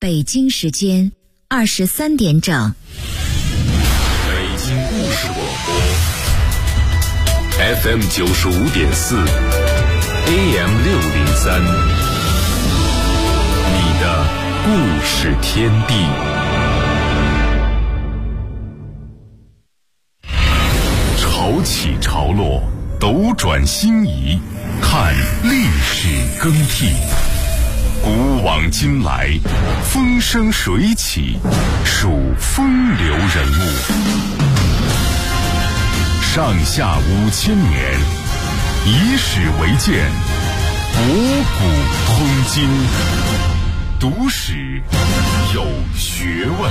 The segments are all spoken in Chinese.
北京时间23点整。 北京故事广播 FM 95.4 AM 603，你的故事天地。潮起潮落，斗转星移，看历史更替。古往今来，风生水起，数风流人物。上下5000年，以史为鉴，博古通今。读史有学问。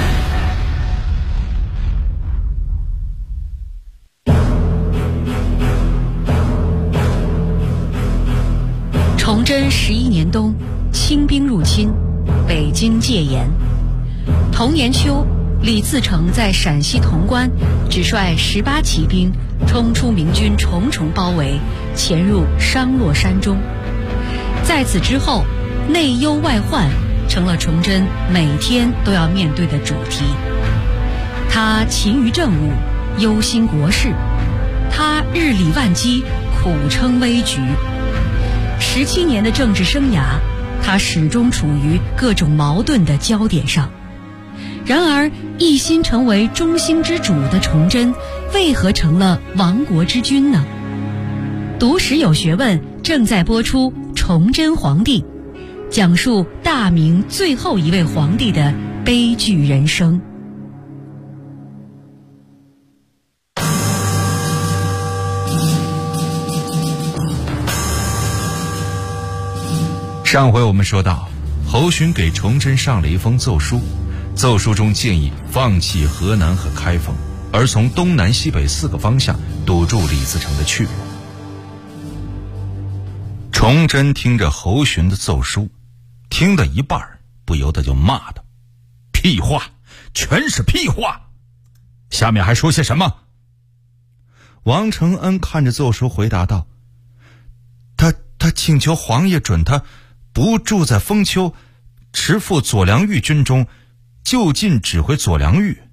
崇祯11年冬，清兵入侵，北京戒严。同年秋，李自成在陕西潼关只率18骑兵冲出明军重重包围，潜入商洛山中。在此之后，内忧外患成了崇祯每天都要面对的主题。他勤于政务，忧心国事，他日理万机，苦撑危局。17年的政治生涯，他始终处于各种矛盾的焦点上。然而，一心成为中兴之主的崇祯，为何成了亡国之君呢？读史有学问正在播出《崇祯皇帝》，讲述大明最后一位皇帝的悲剧人生。 上回我们说到，侯恂给崇祯上了一封奏书，奏书中建议放弃河南和开封，而从东南西北4个方向堵住李自成的去路。崇祯听着侯恂的奏书，听到一半不由得就骂他：屁话，全是屁话！下面还说些什么？王承恩看着奏书回答道：他请求皇爷准他不住在封丘，持赴左良玉军中，就近指挥左良玉。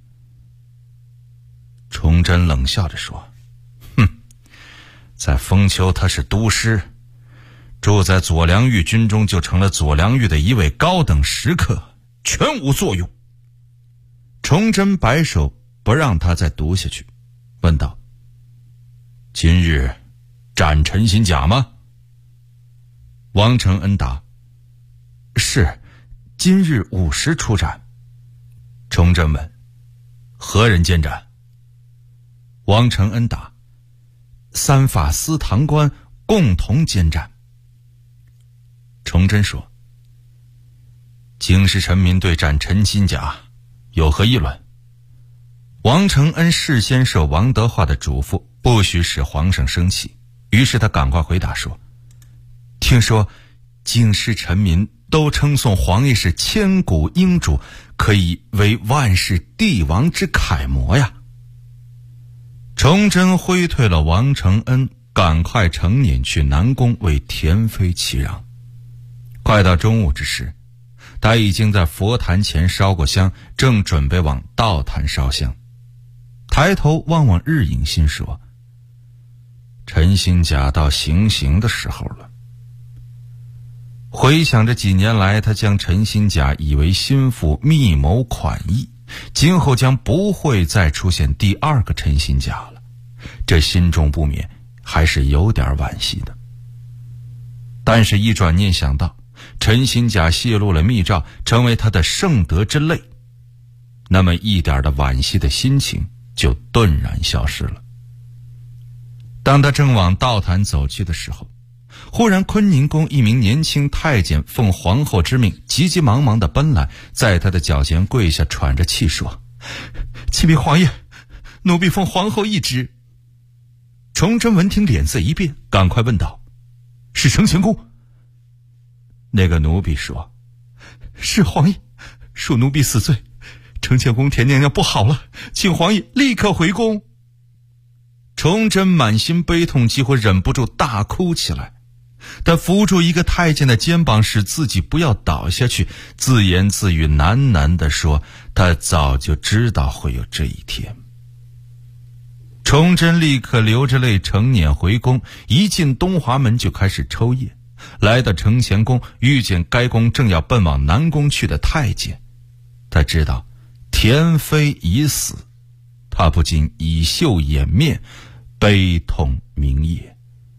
崇祯冷笑着说：在封丘他是都师，住在左良玉军中就成了左良玉的一位高等食客，全无作用。崇祯摆手不让他再读下去，问道：今日斩陈新甲吗？王承恩答：是，今日午时出斩。崇祯问：何人监斩？王承恩答：3法司堂官共同监斩。崇祯说：京师臣民对斩陈新甲有何议论？王承恩事先受王德化的嘱咐，不许使皇上生气，于是他赶快回答说：听说京师臣民都称颂皇爷是千古英主，可以为万世帝王之楷模呀。崇祯挥退了王承恩，赶快乘辇去南宫为田妃祈禳。快到中午之时，他已经在佛坛前烧过香，正准备往道坛烧香。抬头望望日影，心说：陈新甲到行刑的时候了。回想着几年来他将陈新甲以为心腹，密谋款役，今后将不会再出现第2个陈新甲了，这心中不免还是有点惋惜的。但是一转念想到陈新甲泄露了密诏，成为他的圣德之累，那么一点的惋惜的心情就顿然消失了。当他正往道坛走去的时候，忽然坤宁宫一名年轻太监奉皇后之命，急急忙忙地奔来，在他的脚前跪下，喘着气说：启禀皇爷，奴婢奉皇后懿旨。崇祯闻听脸色一变，赶快问道：是承乾宫？那个奴婢说：是皇爷，恕奴婢死罪，承乾宫田娘娘不好了，请皇爷立刻回宫。崇祯满心悲痛，几乎忍不住大哭起来。 他扶住一个太监的肩膀，使自己不要倒下去，自言自语喃喃地说，他早就知道会有这一天。崇祯立刻流着泪乘辇回宫，一进东华门就开始抽夜。来到承乾宫，遇见该宫正要奔往南宫去的太监，他知道田妃已死，他不禁以袖掩面，悲痛冥噎。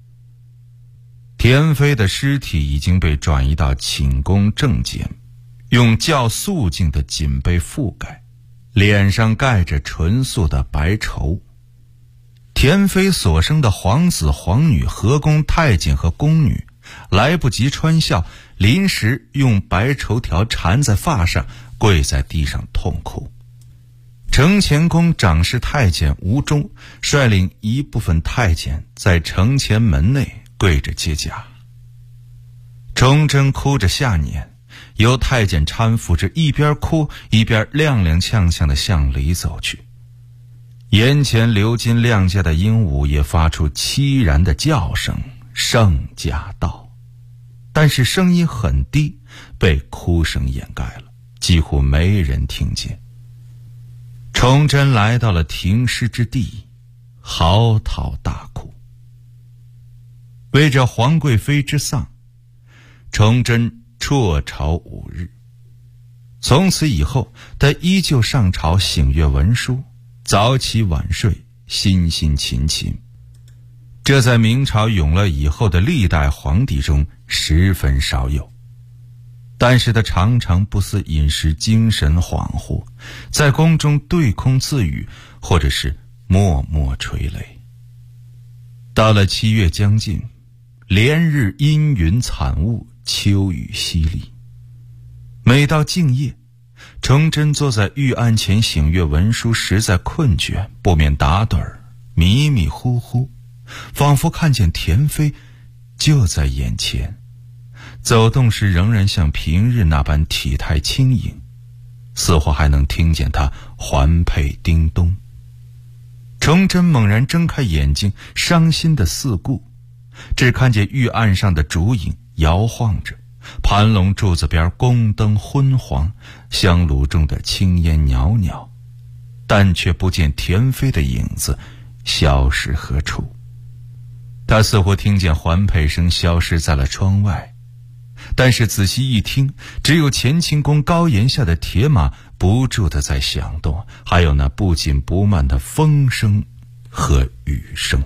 田妃的尸体已经被转移到寝宫正间，用较素净的锦被覆盖，脸上盖着纯素的白绸。田妃所生的皇子皇女、和宫太监和宫女来不及穿孝，临时用白绸条缠在发上，跪在地上痛哭。承乾宫掌事太监吴忠率领一部分太监在承乾门内跪着接驾。崇祯哭着下辇，由太监搀扶着，一边哭一边踉踉跄跄地向里走去。眼前流金亮家的鹦鹉也发出凄然的叫声，圣驾到，但是声音很低，被哭声掩盖了，几乎没人听见。崇祯来到了停尸之地，嚎啕大哭。为着皇贵妃之丧，崇祯辍朝5日。从此以后，他依旧上朝省阅文书，早起晚睡，辛辛勤勤。这在明朝永乐以后的历代皇帝中十分少有。但是他常常不思饮食，精神恍惚，在宫中对空自语，或者是默默垂泪。到了7月将近，连日阴云惨雾，秋雨淅沥。每到静夜，崇祯坐在御案前省阅文书，实在困倦，不免打盹儿，迷迷糊糊，仿佛看见田妃就在眼前，走动时仍然像平日那般体态轻盈，似乎还能听见她环佩叮咚。崇祯猛然睁开眼睛，伤心的四顾，只看见御案上的烛影摇晃着，盘龙柱子边宫灯昏黄，香炉中的青烟袅袅，但却不见田妃的影子消失何处。他似乎听见环佩声消失在了窗外，但是仔细一听，只有乾清宫高檐下的铁马不住地在响动，还有那不紧不慢的风声和雨声。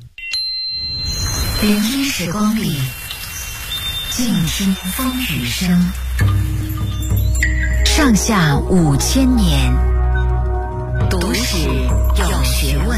聆听时光里，静听风雨声。上下5000年，读史有学问。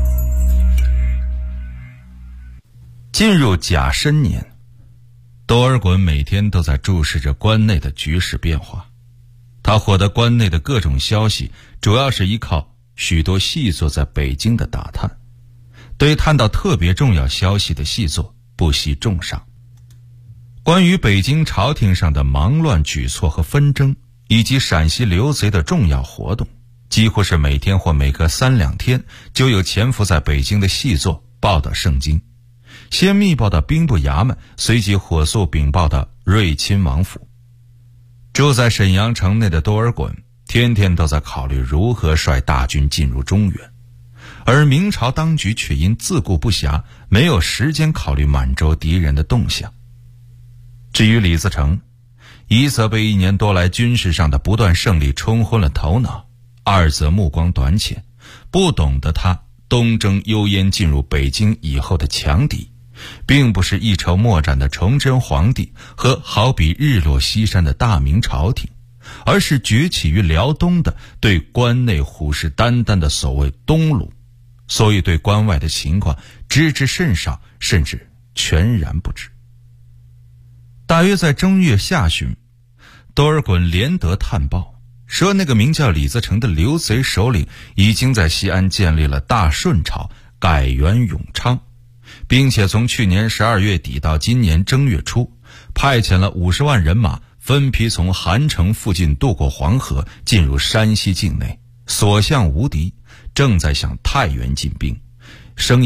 进入甲申年，多尔衮每天都在注视着关内的局势变化。他获得关内的各种消息，主要是依靠许多细作在北京的打探，对探到特别重要消息的细作不惜重赏。关于北京朝廷上的忙乱举措和纷争，以及陕西流贼的重要活动，几乎是每天或每隔3-2天就有潜伏在北京的细作报到盛京，先密报到兵部衙门，随即火速禀报到瑞亲王府。住在沈阳城内的多尔衮天天都在考虑如何率大军进入中原，而明朝当局却因自顾不暇，没有时间考虑满洲敌人的动向。至于李自成，一则被1年多来军事上的不断胜利冲昏了头脑，二则目光短浅，不懂得他东征幽燕进入北京以后的强敌并不是一筹莫展的崇祯皇帝和好比日落西山的大明朝廷，而是崛起于辽东的对关内虎视眈眈的所谓东鲁，所以对关外的情况知之甚少，甚至全然不知。大约在正月下旬，多尔衮连得探报，说那个名叫李自成的流贼首领已经在西安建立了大顺朝，改元永昌，并且从去年12月底到今年正月初，派遣了50万人马，分批从韩城附近渡过黄河，进入山西境内，所向无敌，正在向太原进兵，声言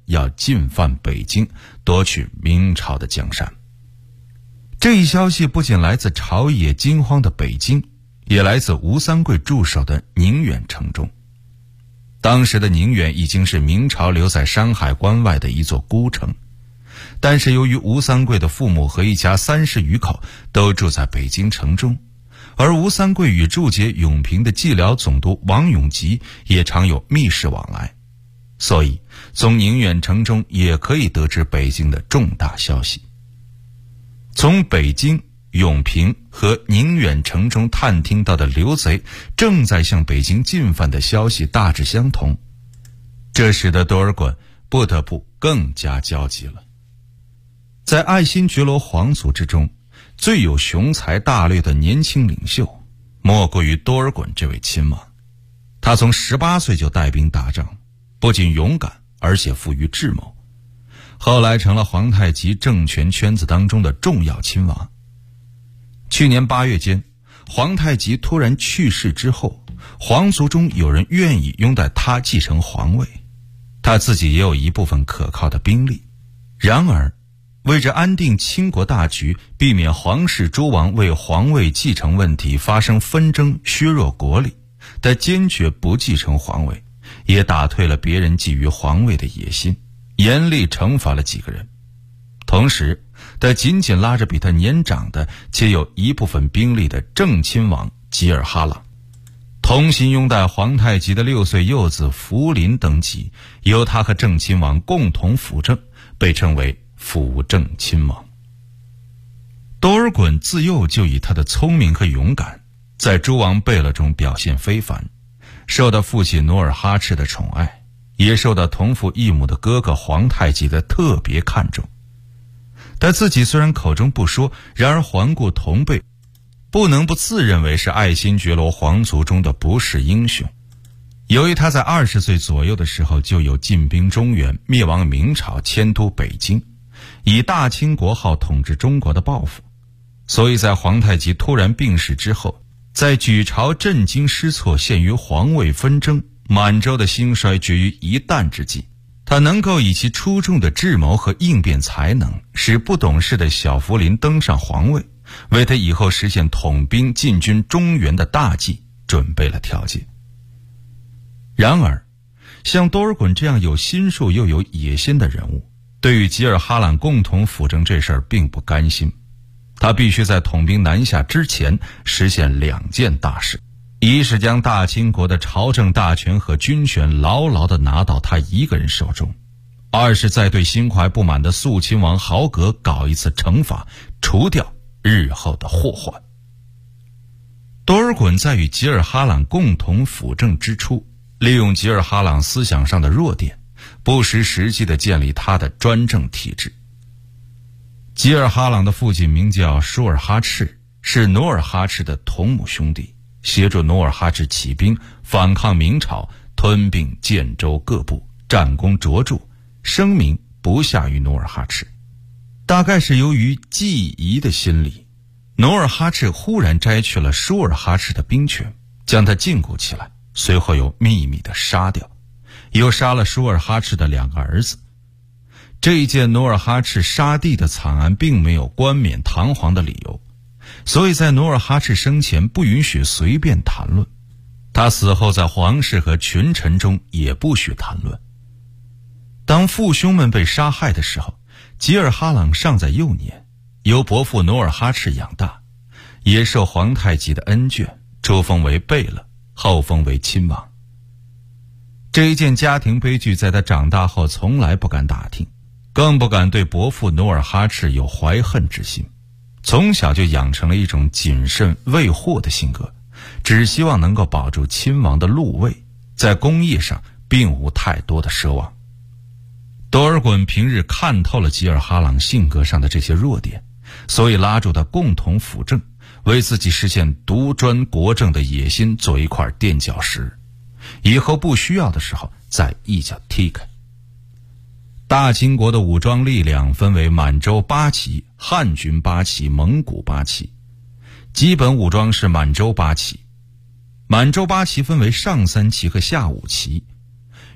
要进犯北京，夺取明朝的江山。这一消息不仅来自朝野惊慌的北京，也来自吴三桂驻守的宁远城中。当时的宁远已经是明朝留在山海关外的一座孤城，但是由于吴三桂的父母和一家30余口都住在北京城中，而吴三桂与驻节永平的蓟辽总督王永吉也常有密使往来，所以从宁远城中也可以得知北京的重大消息。从北京、永平和宁远城中探听到的刘贼正在向北京进犯的消息大致相同，这使得多尔衮不得不更加焦急了。在爱新觉罗皇族之中，最有雄才大略的年轻领袖莫过于多尔衮这位亲王。他从18岁就带兵打仗，不仅勇敢，而且富于智谋，后来成了皇太极政权圈子当中的重要亲王。去年8月间，皇太极突然去世之后，皇族中有人愿意拥戴他继承皇位，他自己也有一部分可靠的兵力。然而为着安定倾国大局，避免皇室诸王为皇位继承问题发生纷争，削弱国力，他坚决不继承皇位，也打退了别人觊觎皇位的野心，严厉惩罚了几个人。同时他紧紧拉着比他年长的且有一部分兵力的正亲王吉尔哈朗，同心拥戴皇太极的6岁幼子福临登基，由他和正亲王共同辅政，被称为辅政亲王。多尔衮自幼就以他的聪明和勇敢，在诸王贝勒中表现非凡，受到父亲努尔哈赤的宠爱，也受到同父异母的哥哥皇太极的特别看重。他自己虽然口中不说，然而环顾同辈，不能不自认为是爱新觉罗皇族中的不世英雄。由于他在20岁左右的时候就有进兵中原、灭亡明朝、迁都北京，以大清国号统治中国的抱负，所以在皇太极突然病逝之后，在举朝震惊失措、陷于皇位纷争、满洲的兴衰决于一旦之际，他能够以其出众的智谋和应变才能，使不懂事的小福临登上皇位，为他以后实现统兵进军中原的大计准备了条件。然而像多尔衮这样有心术又有野心的人物，对于吉尔哈朗共同辅政这事儿并不甘心。他必须在统兵南下之前实现2件大事，一是将大清国的朝政大权和军权牢牢地拿到他一个人手中，二是再对心怀不满的肃亲王豪格搞一次惩罚，除掉日后的祸患。多尔衮在与吉尔哈朗共同辅政之初，利用吉尔哈朗思想上的弱点，不失时机地建立他的专政体制。吉尔哈朗的父亲名叫舒尔哈赤，是努尔哈赤的同母兄弟，协助努尔哈赤起兵反抗明朝，吞并建州各部，战功卓著，声名不下于努尔哈赤。大概是由于忌疑的心理，努尔哈赤忽然摘去了舒尔哈赤的兵权，将他禁锢起来，随后又秘密地杀掉，又杀了舒尔哈赤的2个儿子。这一件努尔哈赤杀弟的惨案并没有冠冕堂皇的理由，所以在努尔哈赤生前不允许随便谈论，他死后在皇室和群臣中也不许谈论。当父兄们被杀害的时候，吉尔哈朗尚在幼年，由伯父努尔哈赤养大，也受皇太极的恩眷，初封为贝勒，后封为亲王。这一件家庭悲剧在他长大后从来不敢打听，更不敢对伯父努尔哈赤有怀恨之心，从小就养成了一种谨慎畏祸的性格，只希望能够保住亲王的禄位，在功业上并无太多的奢望。多尔衮平日看透了吉尔哈朗性格上的这些弱点，所以拉住他共同辅政，为自己实现独专国政的野心做一块垫脚石，以后不需要的时候再一脚踢开。大清国的武装力量分为满洲8旗、汉军8旗、蒙古8旗。基本武装是满洲8旗。满洲8旗分为上3旗和下5旗。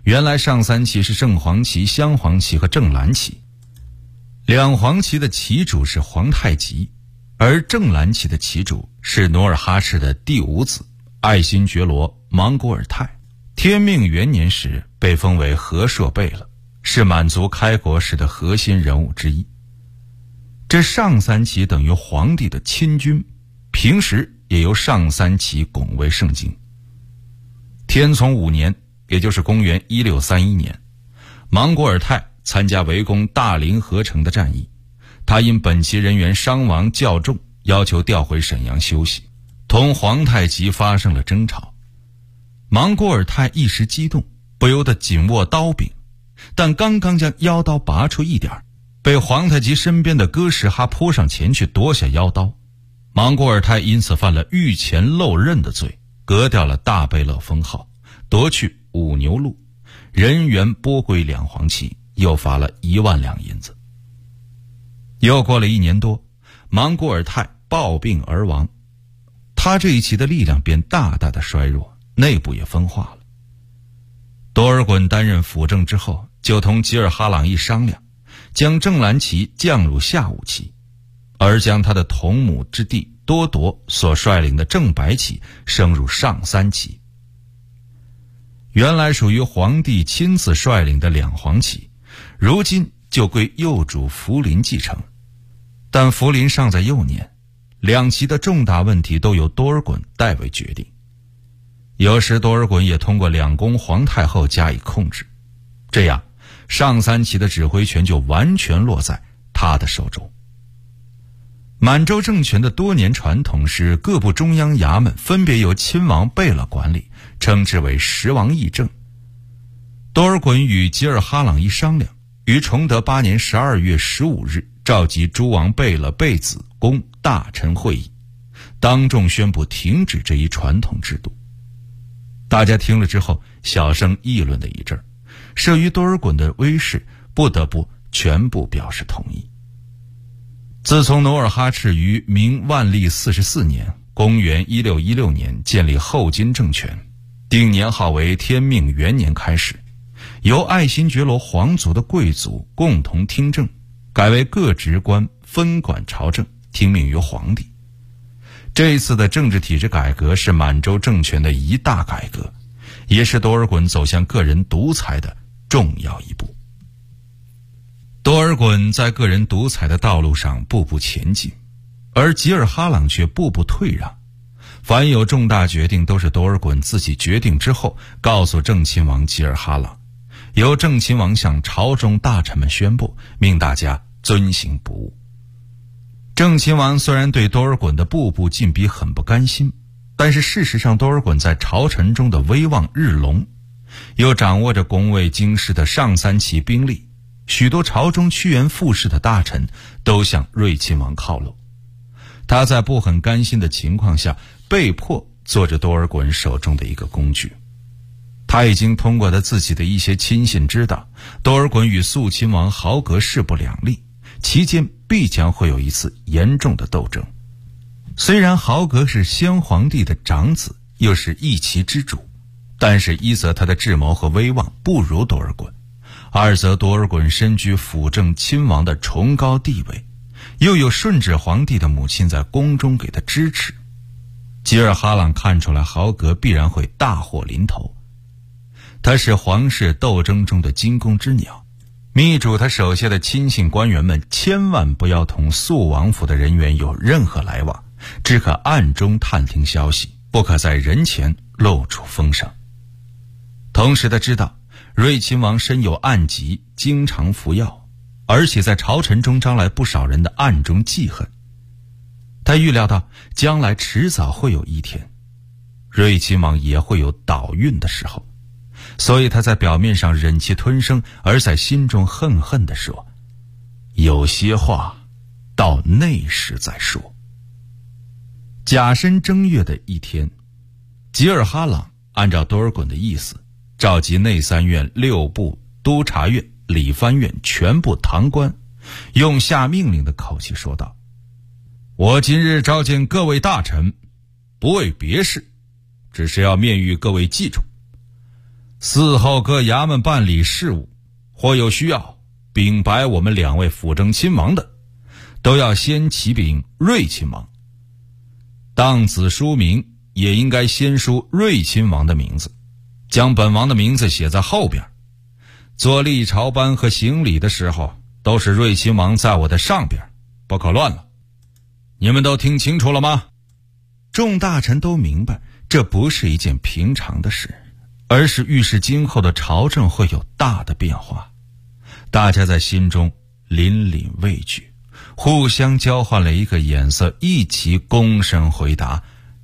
原来上三旗是正黄旗、镶黄旗和正蓝旗，两黄旗的旗主是皇太极，而正蓝旗的旗主是努尔哈赤的第五子爱新觉罗莽古尔泰。天命元年时被封为和硕贝勒，是满族开国时的核心人物之一。这上三旗等于皇帝的亲军，平时也由上三旗拱为圣经。天聪5年，也就是公元1631年，莽古尔泰参加围攻大凌河城的战役，他因本旗人员伤亡较重，要求调回沈阳休息，同皇太极发生了争吵。莽古尔泰一时激动，不由得紧握刀柄，但刚刚将腰刀拔出一点，被皇太极身边的哥什哈扑上前去夺下腰刀。莽古尔泰因此犯了御前漏刃的罪，革掉了大贝勒封号，夺去5牛鹿，人员拨归两黄旗，又罚了1万两银子。又过了1年多，莽古尔泰暴病而亡，他这一旗的力量便大大的衰弱，内部也分化了。多尔衮担任辅政之后，就同吉尔哈朗一商量，将正蓝旗降入下五旗，而将他的同母之弟多铎所率领的正白旗升入上三旗。原来属于皇帝亲自率领的两黄旗，如今就归幼主福临继承。但福临尚在幼年，两旗的重大问题都由多尔衮代为决定。有时多尔衮也通过两宫皇太后加以控制，这样上三旗的指挥权就完全落在他的手中。满洲政权的多年传统是各部中央衙门分别由亲王贝勒管理，称之为十王议政。多尔衮与吉尔哈朗一商量，于崇德8年12月15日召集诸王贝勒贝子公大臣会议，当众宣布停止这一传统制度。大家听了之后小声议论了一阵，慑于多尔衮的威势，不得不全部表示同意。自从努尔哈赤于明万历44年公元1616年建立后金政权，定年号为天命元年开始，由爱新觉罗皇族的贵族共同听政，改为各职官分管朝政，听命于皇帝。这一次的政治体制改革是满洲政权的一大改革，也是多尔衮走向个人独裁的重要一步。多尔衮在个人独裁的道路上步步前进，而吉尔哈朗却步步退让。凡有重大决定都是多尔衮自己决定之后告诉正亲王吉尔哈朗，由正亲王向朝中大臣们宣布，命大家遵行不误。正亲王虽然对多尔衮的步步进逼很不甘心，但是事实上多尔衮在朝臣中的威望日隆，又掌握着拱卫京师的上三旗兵力，许多朝中趋炎附势的大臣都向睿亲王靠拢。他在不很甘心的情况下，被迫做着多尔衮手中的一个工具。他已经通过他自己的一些亲信知道，多尔衮与肃亲王豪格势不两立，其间必将会有一次严重的斗争。虽然豪格是先皇帝的长子，又是一旗之主，但是一则他的智谋和威望不如多尔衮，二则多尔衮身居辅政亲王的崇高地位，又有顺治皇帝的母亲在宫中给他支持。吉尔哈朗看出来豪格必然会大祸临头，他是皇室斗争中的惊弓之鸟，密嘱他手下的亲信官员们千万不要同肃王府的人员有任何来往，只可暗中探听消息，不可在人前露出风声。同时他知道睿亲王身有暗疾，经常服药，而且在朝臣中招来不少人的暗中记恨。他预料到将来迟早会有一天，睿亲王也会有倒运的时候，所以他在表面上忍气吞声，而在心中恨恨地说，有些话到那时再说。甲申正月的一天，吉尔哈朗按照多尔衮的意思，召集内三院、6部、督察院、理藩院全部堂官，用下命令的口气说道，我今日召见各位大臣，不为别事，只是要面谕各位记住， 嗣后各衙门办理事务，或有需要禀白我们2位辅政亲王的，都要先启禀睿亲王。当子书名也应该先书睿亲王的名字，将本王的名字写在后边。做历朝班和行礼的时候，都是睿亲王在我的上边，不可乱了。你们都听清楚了吗？众大臣都明白，这不是一件平常的事，而是预示今后的朝政会有大的变化。大家在心中凛凛畏惧，互相交换了一个眼色，一起躬身回答。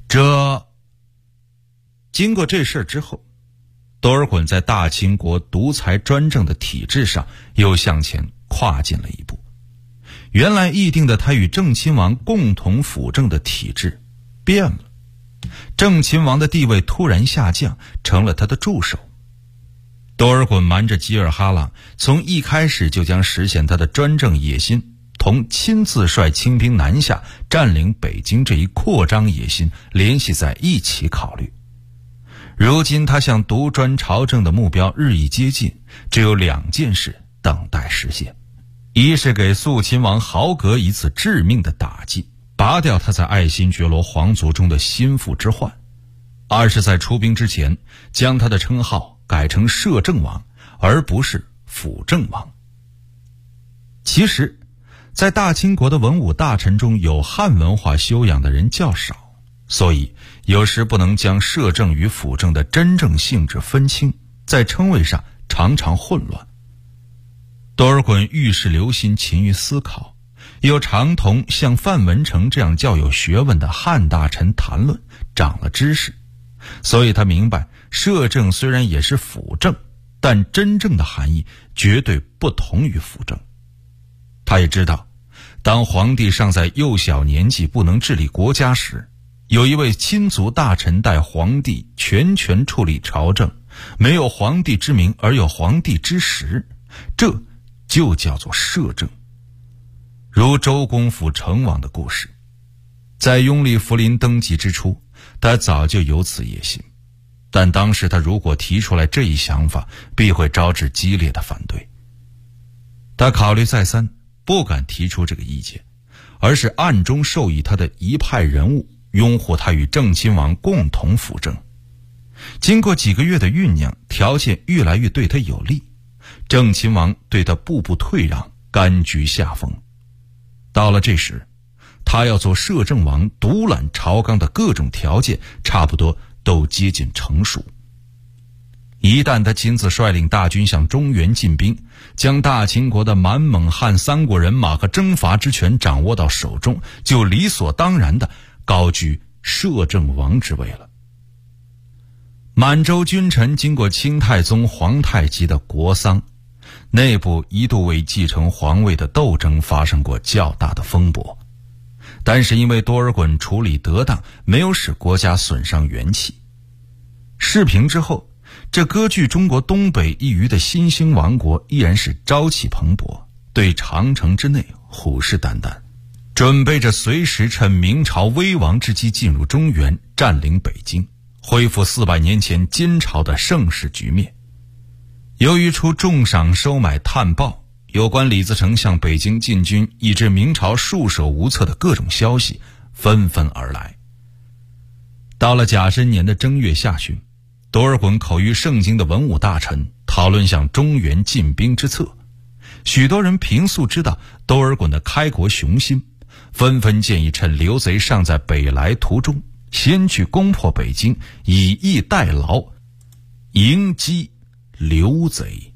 经过这事之后，多尔衮在大清国独裁专政的体制上又向前跨进了一步。原来议定的他与正亲王共同辅政的体制变了，正亲王的地位突然下降，成了他的助手。多尔衮瞒着吉尔哈朗，从一开始就将实现他的专政野心同亲自率清兵南下占领北京这一扩张野心联系在一起考虑。如今他向独专朝政的目标日益接近，只有2件事等待实现。一是给肃亲王豪格一次致命的打击，拔掉他在爱新觉罗皇族中的心腹之患；二是在出兵之前将他的称号改成摄政王，而不是辅政王。其实在大清国的文武大臣中，有汉文化修养的人较少，所以有时不能将摄政与辅政的真正性质分清，在称谓上常常混乱。多尔衮遇事留心，勤于思考，又常同像范文成这样较有学问的汉大臣谈论，长了知识，所以他明白摄政虽然也是辅政，但真正的含义绝对不同于辅政。他也知道，当皇帝尚在幼小年纪不能治理国家时，有一位亲族大臣代皇帝全权处理朝政，没有皇帝之名而有皇帝之实，这就叫做摄政。如周公辅成王的故事，在拥立福临登基之初，他早就有此野心，但当时他如果提出来这一想法，必会招致激烈的反对。他考虑再三，不敢提出这个意见，而是暗中授意他的一派人物拥护他与正亲王共同辅政。经过几个月的酝酿，条件越来越对他有利，正亲王对他步步退让，甘居下风。到了这时，他要做摄政王独揽朝纲的各种条件差不多都接近成熟。一旦他亲自率领大军向中原进兵，将大清国的满蒙汉3国人马和征伐之权掌握到手中，就理所当然地高居摄政王之位了。满洲君臣经过清太宗皇太极的国丧，内部一度为继承皇位的斗争发生过较大的风波，但是因为多尔衮处理得当，没有使国家损伤元气。事平之后，这割据中国东北一隅的新兴王国依然是朝气蓬勃，对长城之内虎视眈眈，准备着随时趁明朝危亡之机进入中原，占领北京，恢复400年前金朝的盛世局面。由于出重赏收买探报，有关李自成向北京进军以致明朝束手无策的各种消息纷纷而来。到了甲申年的正月下旬，多尔衮口谕盛京的文武大臣，讨论向中原进兵之策。许多人平素知道多尔衮的开国雄心，纷纷建议趁刘贼尚在北来途中，先去攻破北京，以逸待劳，迎击刘贼。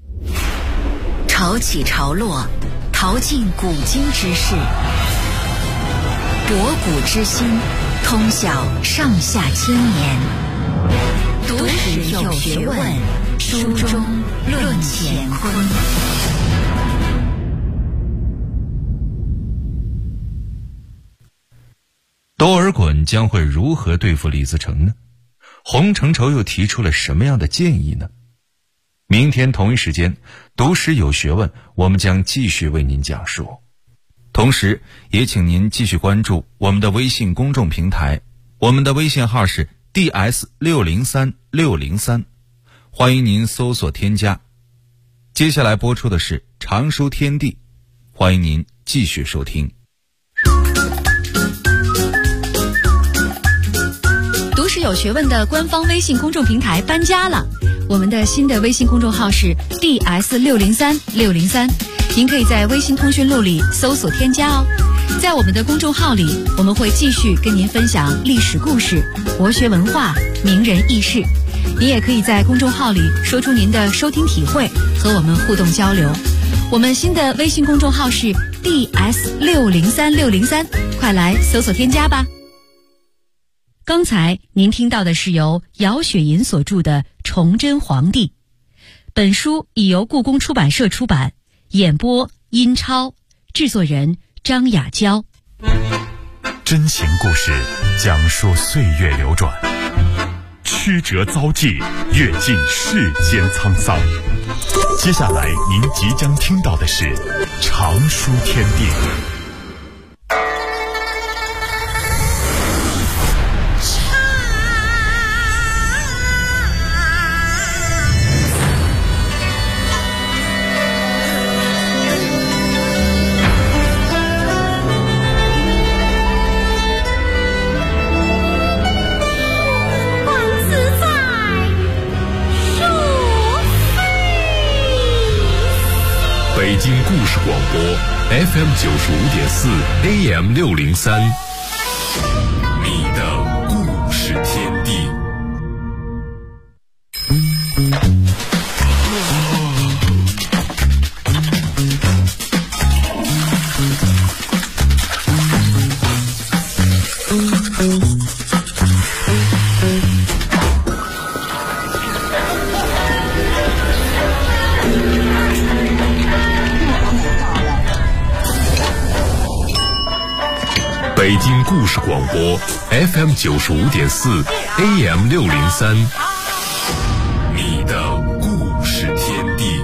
潮起潮落，淘尽古今之事，博古之今，通晓上下千年。读史有学问，书中论乾坤。 多尔衮将会如何对付李自成呢？洪承畴又提出了什么样的建议呢？明天同一时间，读史有学问，我们将继续为您讲述。同时也请您继续关注我们的微信公众平台，我们的微信号是 DS603603， 欢迎您搜索添加。接下来播出的是常书天地，欢迎您继续收听。 读史有学问的官方微信公众平台搬家了，我们的新的微信公众号是 DS603603，您可以在微信通讯录里搜索添加哦。在我们的公众号里，我们会继续跟您分享历史故事、国学文化、名人轶事。您也可以在公众号里说出您的收听体会，和我们互动交流。我们新的微信公众号是 DS603603，快来搜索添加吧。刚才您听到的是由姚雪银所著的《崇祯皇帝》，本书已由故宫出版社出版，演播殷超，制作人张雅娇。 真情故事讲述岁月流转，曲折遭际，阅尽世间沧桑。接下来您即将听到的是常书天地。 北京故事广播 FM 95.4 AM 603，你的故事天地。北京故事广播 FM 95.4 AM 603，你的故事天地。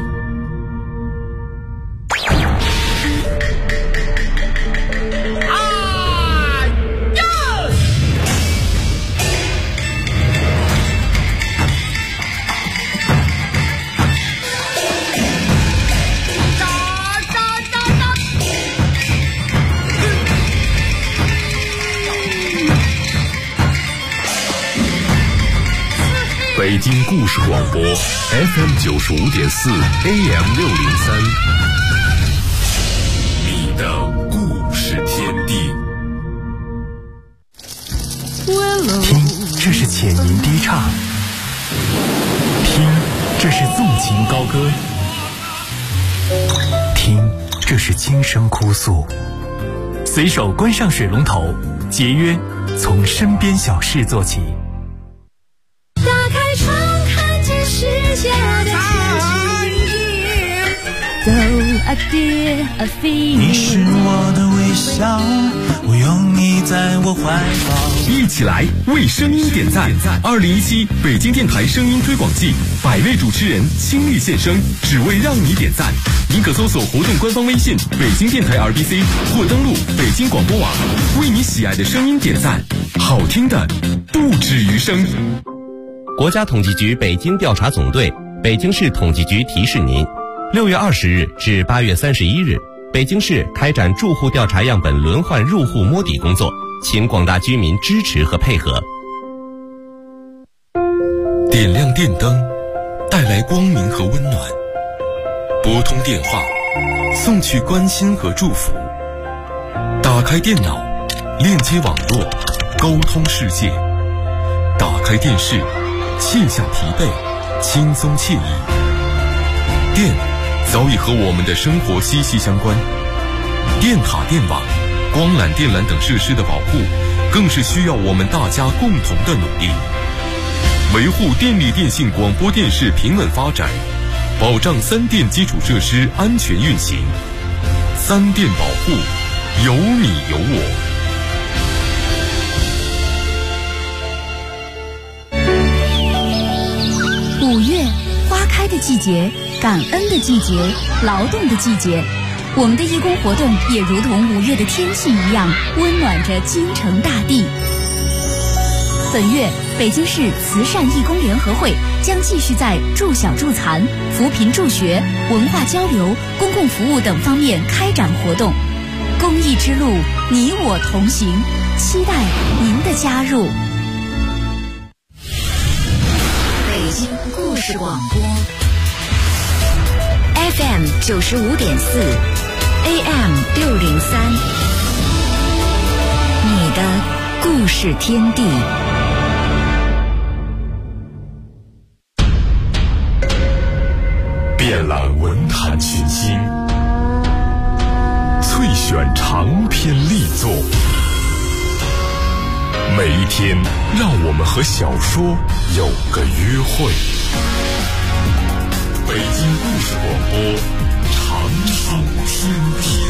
北京故事广播 FM 95.4 AM 603，你的故事天地。 听，这是浅吟低唱；听，这是纵情高歌；听，这是轻声哭诉。随手关上水龙头，节约从身边小事做起。 你是我的微笑，我拥你在我怀抱。 一起来为声音点赞！2017北京电台声音推广季，100位主持人倾力献声，只为让你点赞。您可搜索活动官方微信“北京电台 RBC” 或登录北京广播网，为你喜爱的声音点赞，好听的不止于声。 国家统计局北京调查总队、北京市统计局提示您：6月20日至8月31日，北京市开展住户调查样本轮换入户摸底工作，请广大居民支持和配合。 点亮电灯，带来光明和温暖；拨通电话，送去关心和祝福；打开电脑，链接网络，沟通世界；打开电视，卸下疲惫，轻松惬意。电早已和我们的生活息息相关，电塔、电网、光缆、电缆等设施的保护，更是需要我们大家共同的努力。维护电力电信广播电视平稳发展，保障三电基础设施安全运行。三电保护，有你有我。 5月，花开的季节，感恩的季节，劳动的季节。我们的义工活动也如同5月的天气一样，温暖着京城大地。本月，北京市慈善义工联合会将继续在助小助残、扶贫助学、文化交流、公共服务等方面开展活动。公益之路，你我同行，期待您的加入。 北京故事广播 FM 95.4 AM 603，你的故事天地。 遍览文坛群星，萃选长篇力作，每一天让我们和小说有个约会。北京故事广播，长寿天地。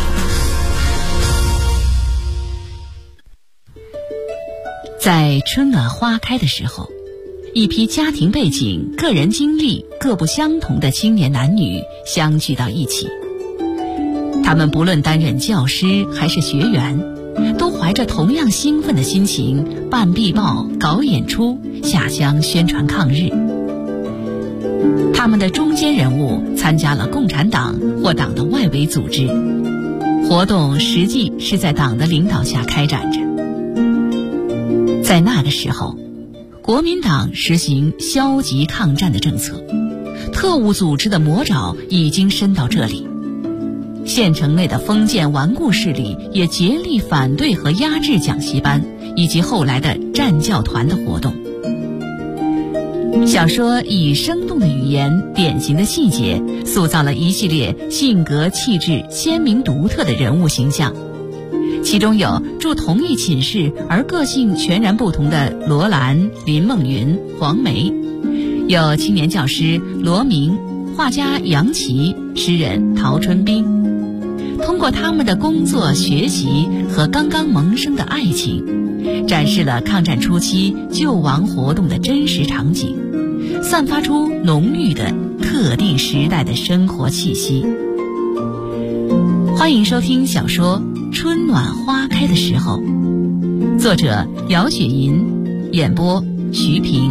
在春暖花开的时候，一批家庭背景、个人经历各不相同的青年男女相聚到一起。他们不论担任教师还是学员，都怀着同样兴奋的心情办壁报、搞演出、下乡宣传抗日。他们的中坚人物参加了共产党或党的外围组织，活动实际是在党的领导下开展着。在那个时候，国民党实行消极抗战的政策，特务组织的魔爪已经伸到这里。县城内的封建顽固势力也竭力反对和压制讲习班以及后来的战教团的活动。小说以生动的语言、典型的细节，塑造了一系列性格气质鲜明独特的人物形象。其中有住同一寝室而个性全然不同的罗兰、林梦云、黄梅，有青年教师罗明、画家杨琦、诗人陶春冰。通过他们的工作、学习和刚刚萌生的爱情，展示了抗战初期救亡活动的真实场景，散发出浓郁的特定时代的生活气息。欢迎收听小说《春暖花开的时候》，作者姚雪银，演播徐平。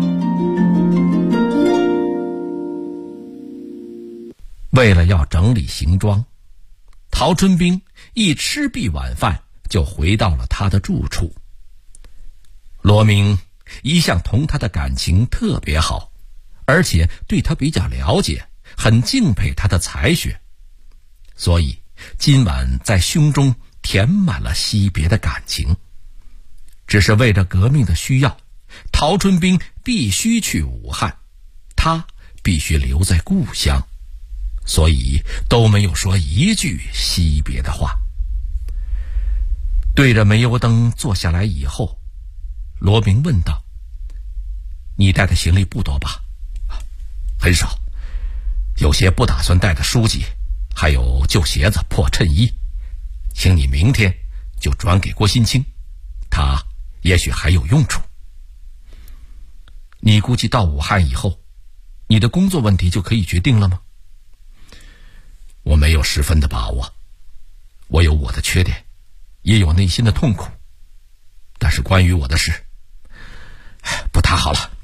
为了要整理行装，陶春冰一吃毕晚饭就回到了他的住处。罗明一向同他的感情特别好，而且对他比较了解，很敬佩他的才学，所以今晚在胸中填满了惜别的感情。只是为了革命的需要，陶春冰必须去武汉，他必须留在故乡，所以都没有说一句惜别的话。对着煤油灯坐下来以后，罗明问道：“你带的行李不多吧？”“很少，有些不打算带的书籍，还有旧鞋子、破衬衣，请你明天就转给郭新清，他也许还有用处。”“你估计到武汉以后，你的工作问题就可以决定了吗？”“我没有十分的把握，我有我的缺点，也有内心的痛苦，但是关于我的事，不太好了。”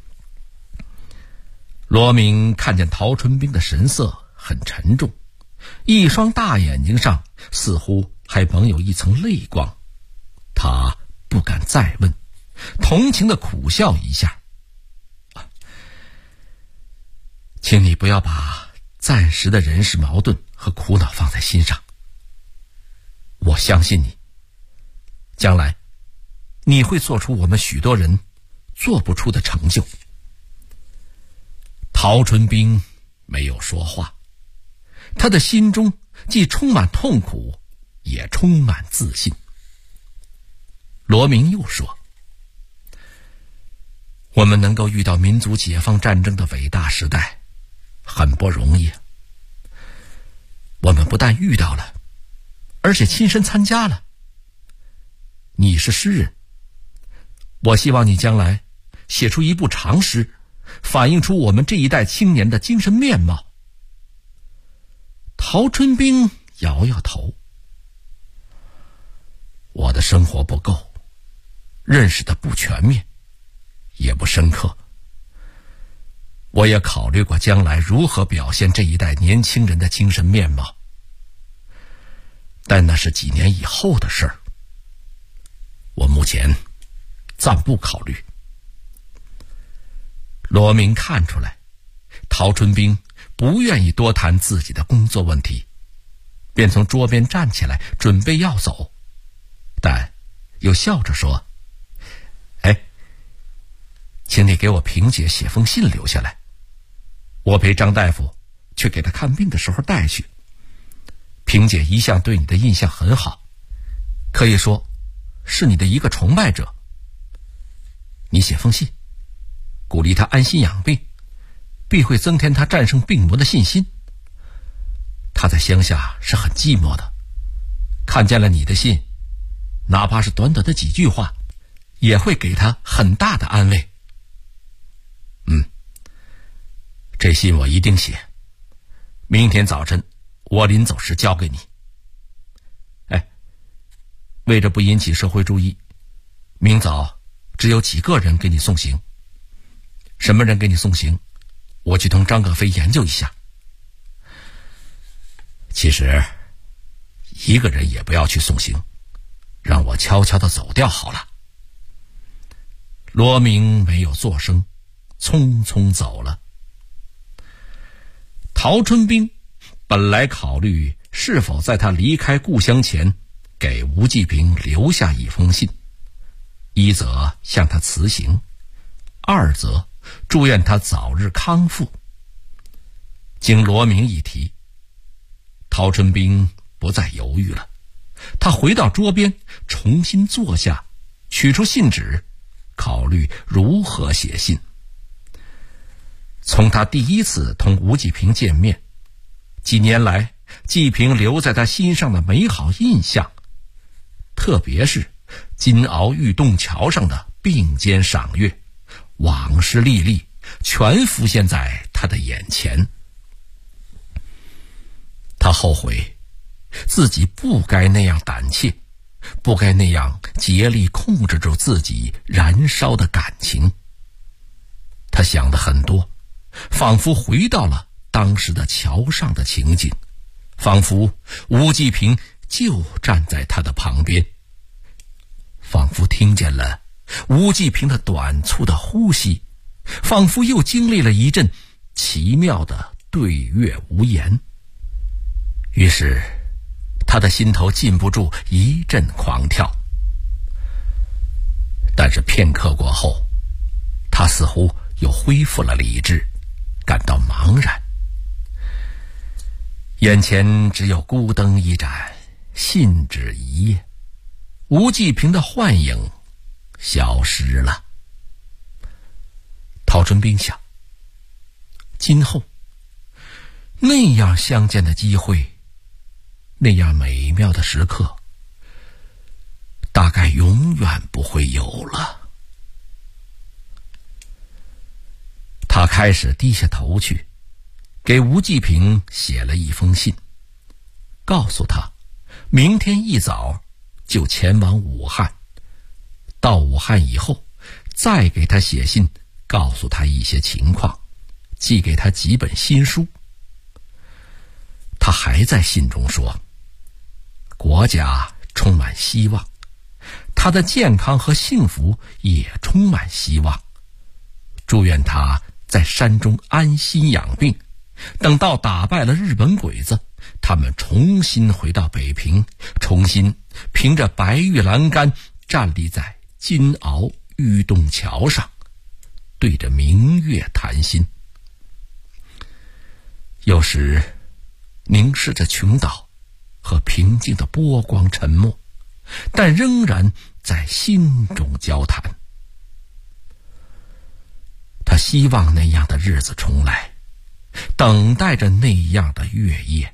罗明看见陶春冰的神色很沉重，一双大眼睛上似乎还蒙有一层泪光，他不敢再问，同情地苦笑一下：“请你不要把暂时的人事矛盾和苦恼放在心上，我相信你，将来你会做出我们许多人做不出的成就。”陶春冰没有说话，他的心中既充满痛苦，也充满自信。罗明又说：“我们能够遇到民族解放战争的伟大时代，很不容易。我们不但遇到了，而且亲身参加了。你是诗人，我希望你将来写出一部长诗，反映出我们这一代青年的精神面貌。”陶春冰摇摇头：“我的生活不够，认识的不全面，也不深刻。 我也考虑过将来如何表现这一代年轻人的精神面貌，但那是几年以后的事儿，我目前暂不考虑。罗明看出来陶春冰不愿意多谈自己的工作问题，便从桌边站起来准备要走，但又笑着说：请你给我萍姐写封信留下来，我陪张大夫去给她看病的时候带去。萍姐一向对你的印象很好，可以说是你的一个崇拜者。你写封信鼓励她安心养病，必会增添她战胜病魔的信心。她在乡下是很寂寞的，看见了你的信，哪怕是短短的几句话，也会给她很大的安慰。这信我一定写，明天早晨我临走时交给你。为着不引起社会注意，明早只有几个人给你送行。什么人给你送行，我去同张可飞研究一下。其实一个人也不要去送行，让我悄悄地走掉好了。罗明没有作声，匆匆走了。陶春冰本来考虑是否在他离开故乡前给吴继平留下一封信，一则向他辞行，二则祝愿他早日康复。经罗明一提，陶春冰不再犹豫了，他回到桌边重新坐下，取出信纸，考虑如何写信。从他第一次同吴继平见面，几年来继平留在他心上的美好印象，特别是金鳌玉洞桥上的并肩赏月，往事历历全浮现在他的眼前。他后悔自己不该那样胆怯，不该那样竭力控制住自己燃烧的感情。他想的很多，仿佛回到了当时的桥上的情景，仿佛吴继平就站在他的旁边，仿佛听见了吴继平的短促的呼吸，仿佛又经历了一阵奇妙的对月无言。于是他的心头禁不住一阵狂跳。但是片刻过后，他似乎又恢复了理智，感到茫然。眼前只有孤灯一盏，信纸一页，吴继平的幻影消失了。陶春冰想，今后那样相见的机会，那样美妙的时刻，大概永远不会有了。他开始低下头去，给吴继平写了一封信，告诉他明天一早就前往武汉，到武汉以后再给他写信，告诉他一些情况，寄给他几本新书。他还在信中说，国家充满希望，他的健康和幸福也充满希望，祝愿他在山中安心养病，等到打败了日本鬼子，他们重新回到北平，重新凭着白玉栏杆站立在金鳌玉洞桥上，对着明月谈心。有时凝视着琼岛和平静的波光沉没，但仍然在心中交谈。他希望那样的日子重来，等待着那样的月夜。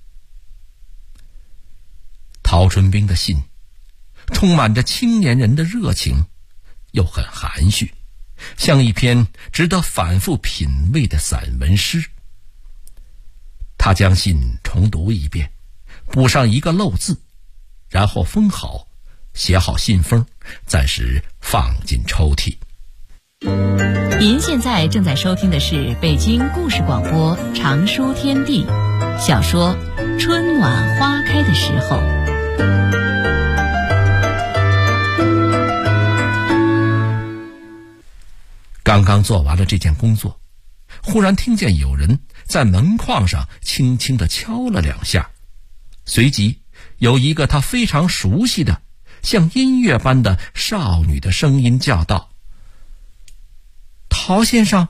陶春冰的信充满着青年人的热情，又很含蓄，像一篇值得反复品味的散文诗。他将信重读一遍，补上一个漏字，然后封好，写好信封，暂时放进抽屉。 您现在正在收听的是北京故事广播长书天地小说《春暖花开的时候》。 刚刚做完了这件工作，忽然听见有人在门框上轻轻地敲了2下，随即有一个他非常熟悉的像音乐般的少女的声音叫道：陶先生。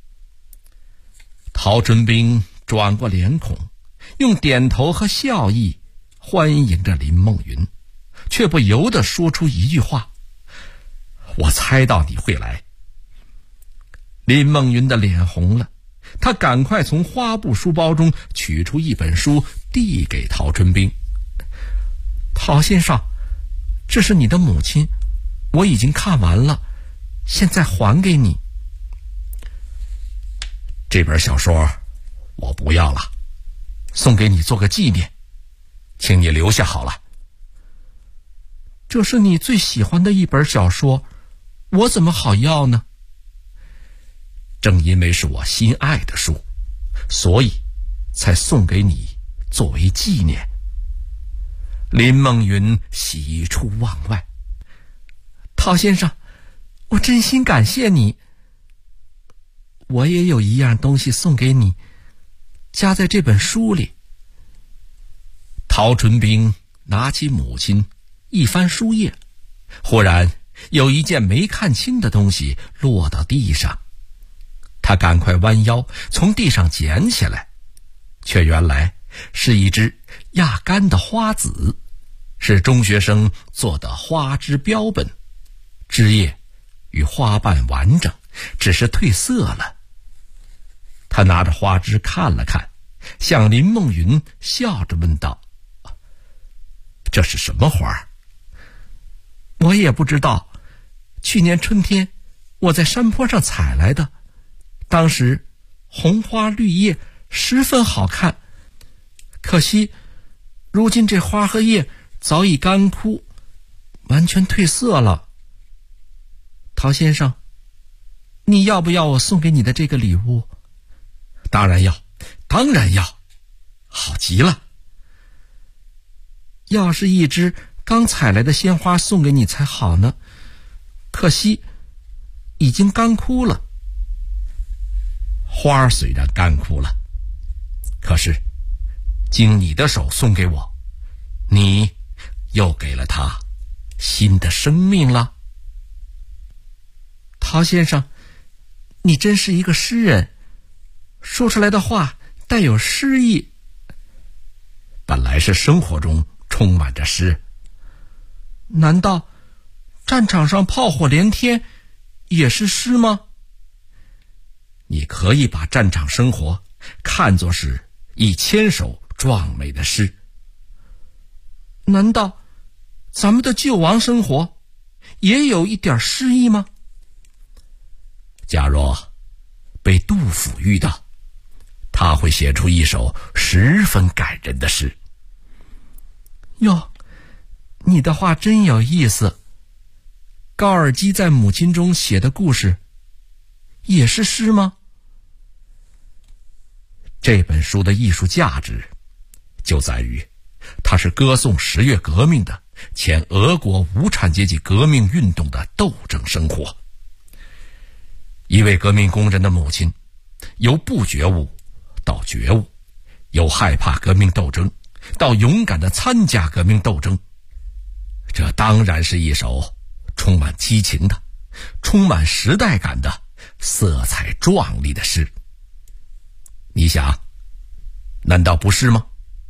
陶春冰转过脸孔，用点头和笑意欢迎着林梦云，却不由得说出一句话：我猜到你会来。林梦云的脸红了，她赶快从花布书包中取出一本书递给陶春冰。陶先生，这是你的母亲，我已经看完了，现在还给你。这本小说我不要了，送给你做个纪念，请你留下好了。这是你最喜欢的一本小说，我怎么好要呢？正因为是我心爱的书，所以才送给你作为纪念。林梦云喜出望外。陶先生，我真心感谢你。我也有一样东西送给你，夹在这本书里。陶春冰拿起母亲一翻书页，忽然有一件没看清的东西落到地上，他赶快弯腰从地上捡起来，却原来是一只压干的花籽，是中学生做的花枝标本，枝叶与花瓣完整，只是褪色了。他拿着花枝看了看，向林梦云笑着问道：这是什么花？我也不知道，去年春天我在山坡上采来的，当时红花绿叶十分好看，可惜如今这花和叶早已干枯，完全褪色了。陶先生，你要不要我送给你的这个礼物？当然要，当然要，好极了。要是一只刚采来的鲜花送给你才好呢，可惜已经干枯了。花虽然干枯了，可是经你的手送给我，你又给了它新的生命了。陶先生，你真是一个诗人，说出来的话带有诗意。本来是生活中充满着诗，难道战场上炮火连天也是诗吗？你可以把战场生活看作是1000首壮美的诗。难道咱们的救亡生活也有一点诗意吗？假若被杜甫遇到，他会写出一首十分感人的诗。哟，你的话真有意思。高尔基在母亲中写的故事也是诗吗？这本书的艺术价值就在于它是歌颂10月革命的前俄国无产阶级革命运动的斗争生活。一位革命工人的母亲由不觉悟到觉悟，由害怕革命斗争到勇敢地参加革命斗争，这当然是一首充满激情的、充满时代感的、色彩壮丽的诗。你想，难道不是吗？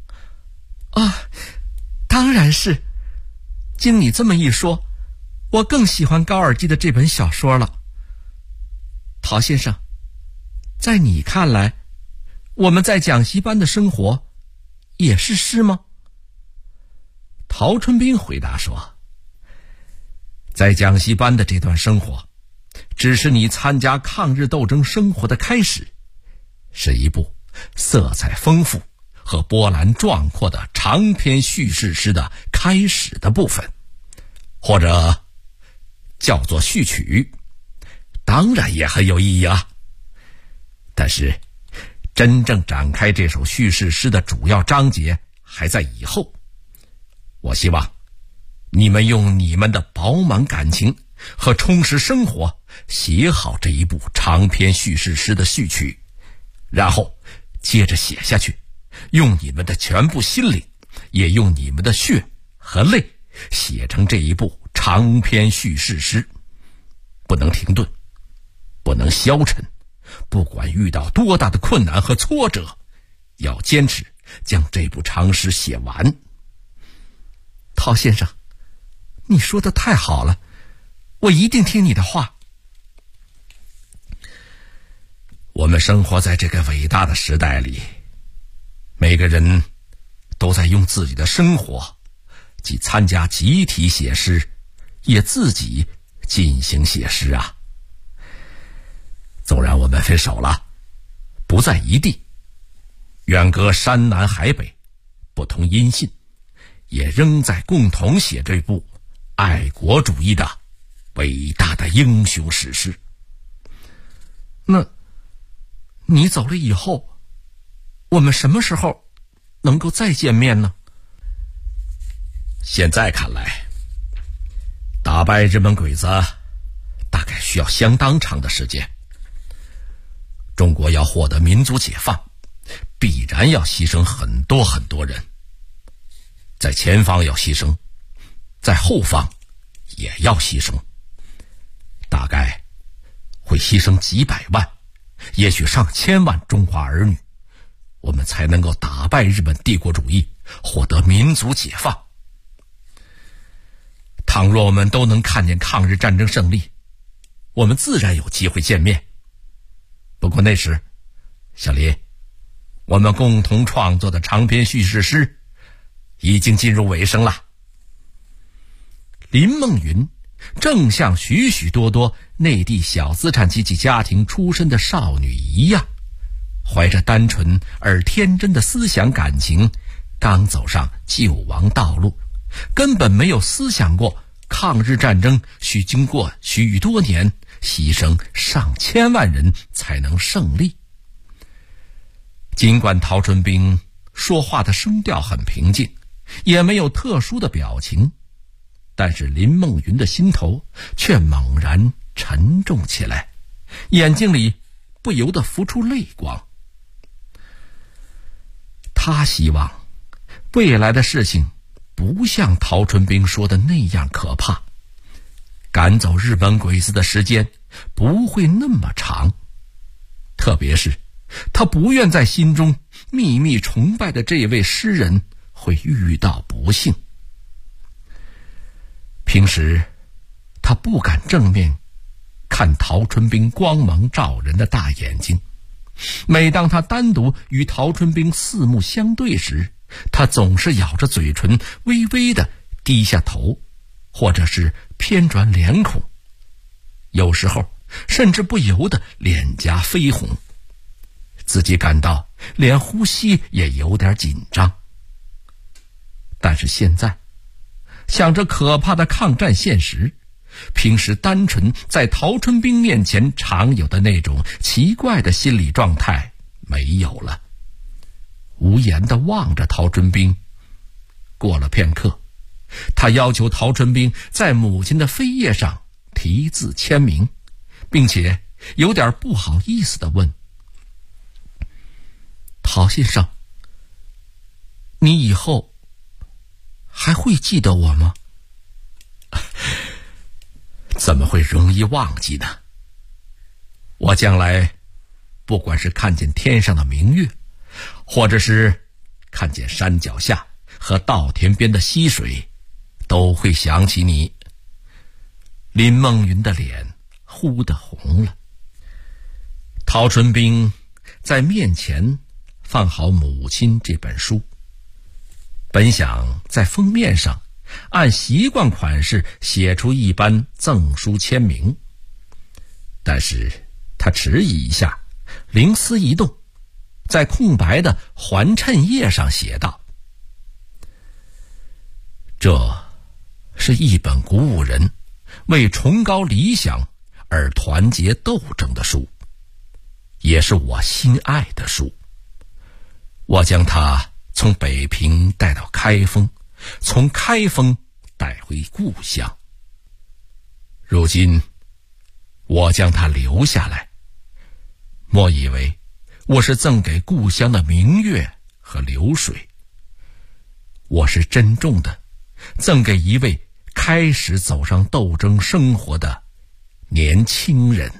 当然是。经你这么一说，我更喜欢高尔基的这本小说了。陶先生，在你看来，我们在讲习班的生活也是诗吗？陶春冰回答说，在讲习班的这段生活只是你参加抗日斗争生活的开始，是一部色彩丰富和波澜壮阔的长篇叙事诗的开始的部分，或者叫做序曲。 当然也很有意义啊。但是真正展开这首叙事诗的主要章节还在以后。我希望你们用你们的饱满感情和充实生活写好这一部长篇叙事诗的序曲，然后接着写下去，用你们的全部心灵，也用你们的血和泪写成这一部长篇叙事诗。不能停顿，不能消沉，不管遇到多大的困难和挫折，要坚持将这部长诗写完。陶先生，你说的太好了，我一定听你的话。我们生活在这个伟大的时代里，每个人都在用自己的生活，既参加集体写诗，也自己进行写诗啊。纵然我们分手了，不在一地，远隔山南海北，不同音信，也仍在共同写这部爱国主义的伟大的英雄史诗。那你走了以后，我们什么时候能够再见面呢？现在看来，打败日本鬼子大概需要相当长的时间。中国要获得民族解放，必然要牺牲很多很多人，在前方要牺牲，在后方也要牺牲，大概会牺牲几百万，也许上千万中华儿女，我们才能够打败日本帝国主义，获得民族解放。倘若我们都能看见抗日战争胜利，我们自然有机会见面。不过那时，小林，我们共同创作的长篇叙事诗已经进入尾声了。林梦云正像许许多多内地小资产阶级家庭出身的少女一样，怀着单纯而天真的思想感情，刚走上救亡道路，根本没有思想过抗日战争需经过许多年，牺牲上千万人才能胜利。尽管陶春冰说话的声调很平静，也没有特殊的表情，但是林梦云的心头却猛然沉重起来，眼睛里不由得浮出泪光。他希望未来的事情不像陶春冰说的那样可怕，赶走日本鬼子的时间不会那么长，特别是他不愿在心中秘密崇拜的这位诗人会遇到不幸。平时他不敢正面看陶春冰光芒照人的大眼睛，每当他单独与陶春冰四目相对时，他总是咬着嘴唇，微微地低下头，或者是偏转脸孔，有时候甚至不由得脸颊绯红，自己感到连呼吸也有点紧张。但是现在想着可怕的抗战现实，平时单纯在陶春冰面前常有的那种奇怪的心理状态没有了，无言地望着陶春冰。过了片刻，他要求陶春冰在母亲的扉页上题字签名，并且有点不好意思地问：陶先生，你以后还会记得我吗？怎么会容易忘记呢？我将来不管是看见天上的明月，或者是看见山脚下和稻田边的溪水，都会想起你。林梦云的脸忽地红了。陶春冰在面前放好《母亲》这本书，本想在封面上按习惯款式写出一般赠书签名，但是他迟疑一下，灵思一动，在空白的环衬页上写道：这是一本鼓舞人为崇高理想而团结斗争的书，也是我心爱的书。我将它从北平带到开封，从开封带回故乡。如今我将它留下来，莫以为我是赠给故乡的明月和流水，我是珍重的赠给一位开始走上斗争生活的年轻人。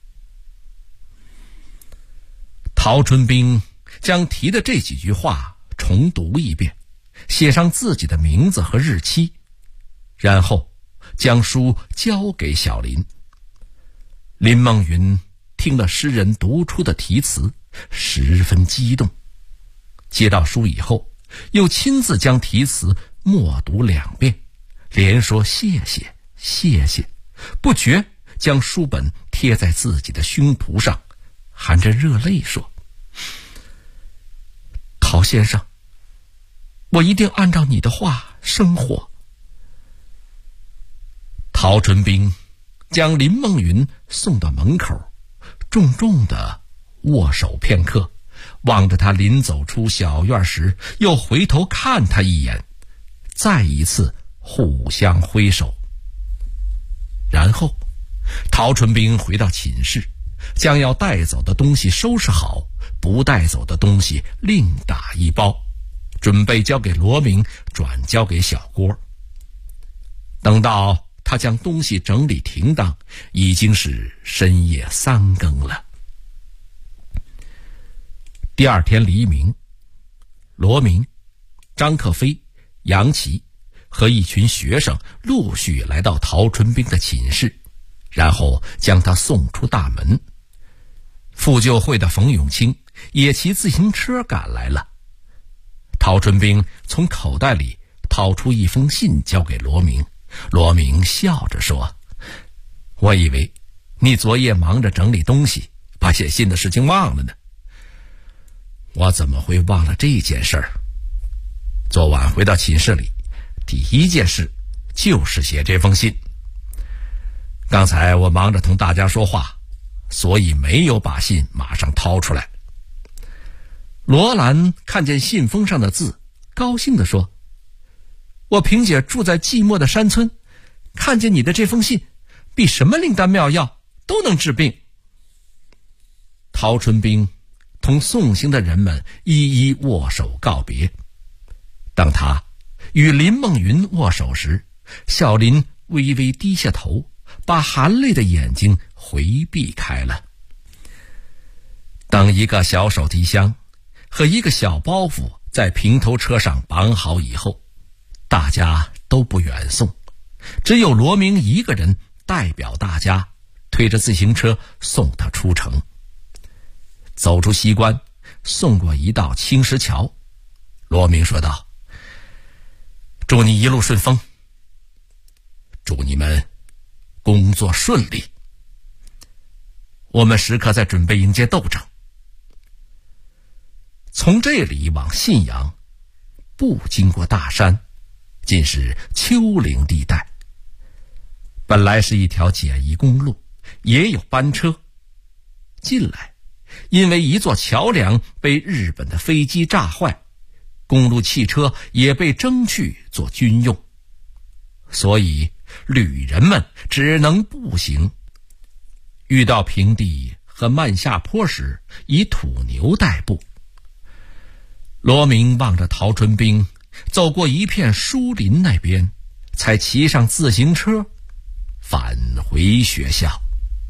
陶春冰将提的这几句话重读一遍，写上自己的名字和日期，然后将书交给小林。林梦云听了诗人读出的题词，十分激动，接到书以后，又亲自将题词默读2遍，连说谢谢谢谢，不觉将书本贴在自己的胸脯上，含着热泪说：陶先生，我一定按照你的话生活。陶春冰将林梦云送到门口，重重地握手片刻，望着他临走出小院时，又回头看他一眼，再一次互相挥手。然后陶春冰回到寝室，将要带走的东西收拾好，不带走的东西另打一包，准备交给罗明，转交给小郭。等到他将东西整理停当，已经是深夜3更了。第2天黎明，罗明、张克飞、杨琦和一群学生陆续来到陶春冰的寝室，然后将他送出大门。妇救会的冯永清也骑自行车赶来了。陶春冰从口袋里掏出一封信交给罗明，罗明笑着说：我以为你昨夜忙着整理东西，把写信的事情忘了呢。我怎么会忘了这件事儿？昨晚回到寝室里，第一件事就是写这封信。刚才我忙着同大家说话，所以没有把信马上掏出来。罗兰看见信封上的字，高兴地说：我萍姐住在寂寞的山村，看见你的这封信，比什么灵丹妙药都能治病。陶春冰同送行的人们一一握手告别。当他与林梦云握手时，小林微微低下头，把含泪的眼睛回避开了。等一个小手提箱和一个小包袱在平头车上绑好以后，大家都不远送，只有罗明一个人代表大家推着自行车送他出城。走出西关，送过一道青石桥，罗明说道：祝你一路顺风，祝你们工作顺利，我们时刻在准备迎接斗争。从这里往信阳，不经过大山，尽是丘陵地带。本来是一条简易公路，也有班车。近来因为一座桥梁被日本的飞机炸坏，公路汽车也被征去做军用，所以旅人们只能步行。遇到平地和慢下坡时，以土牛代步。罗明望着陶春冰走过一片疏林那边，才骑上自行车返回学校。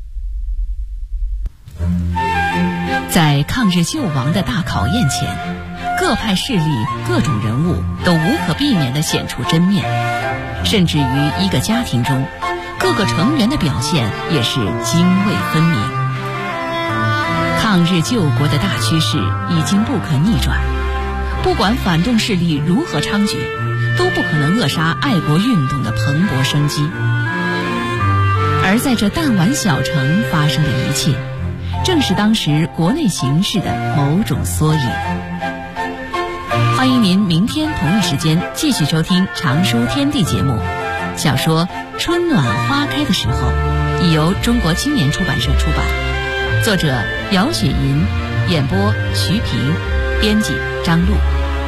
在抗日救亡的大考验前，各派势力、各种人物都无可避免地显出真面，甚至于一个家庭中，各个成员的表现也是泾渭分明。抗日救国的大趋势已经不可逆转，不管反动势力如何猖獗，都不可能扼杀爱国运动的蓬勃生机。而在这弹丸小城发生的一切，正是当时国内形势的某种缩影。欢迎您明天同一时间继续收听《常书天地》节目，小说《春暖花开的时候》， 已由中国青年出版社出版。作者姚雪银，演播徐平，编辑张璐。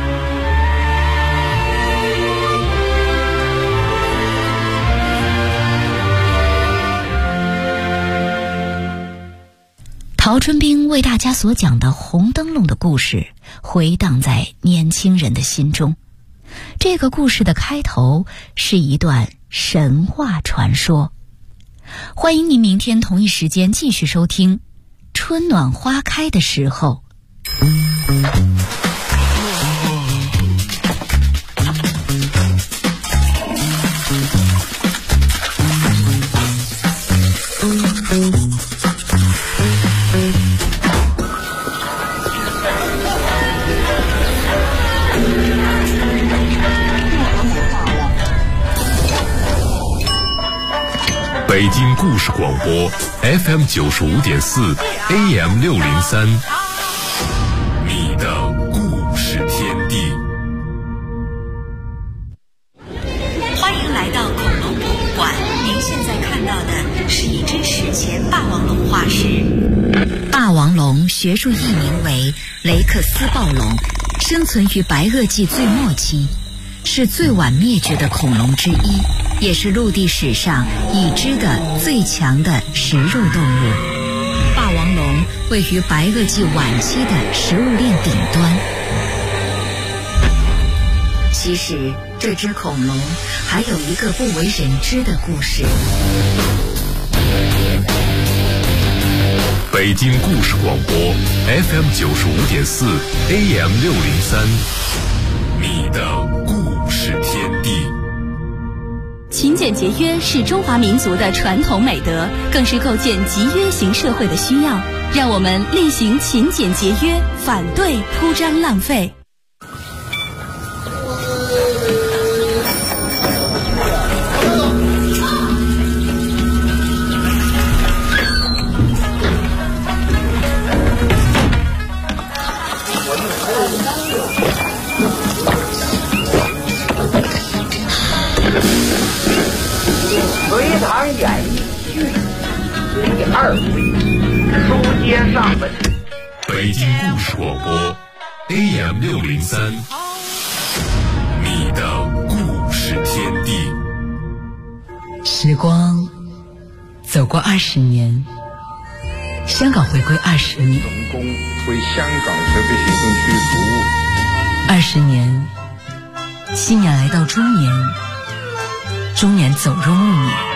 陶春冰为大家所讲的红灯笼的故事回荡在年轻人的心中。这个故事的开头是一段神话传说。欢迎您明天同一时间继续收听春暖花开的时候。 北京故事广播 FM 95.4 AM 603，你的故事天地。 欢迎来到恐龙博物馆，您现在看到的是一只史前霸王龙化石。霸王龙学术译名为雷克斯暴龙，生存于白垩纪最末期，是最晚灭绝的恐龙之一，也是陆地史上已知的最强的食肉动物。霸王龙位于白垩纪晚期的食物链顶端。其实这只恐龙还有一个不为人知的故事。 北京故事广播 FM 95.4 AM 603，你的故事天地。 勤俭节约是中华民族的传统美德，更是构建集约型社会的需要。让我们厉行勤俭节约，反对铺张浪费。 隋唐演义续第2回，书接上文。 北京故事广播 AM 603，你的故事天地。 时光走过20年，香港回归20年， 成功为香港特别行政区服务 20年，新年来到中年，中年走入暮年。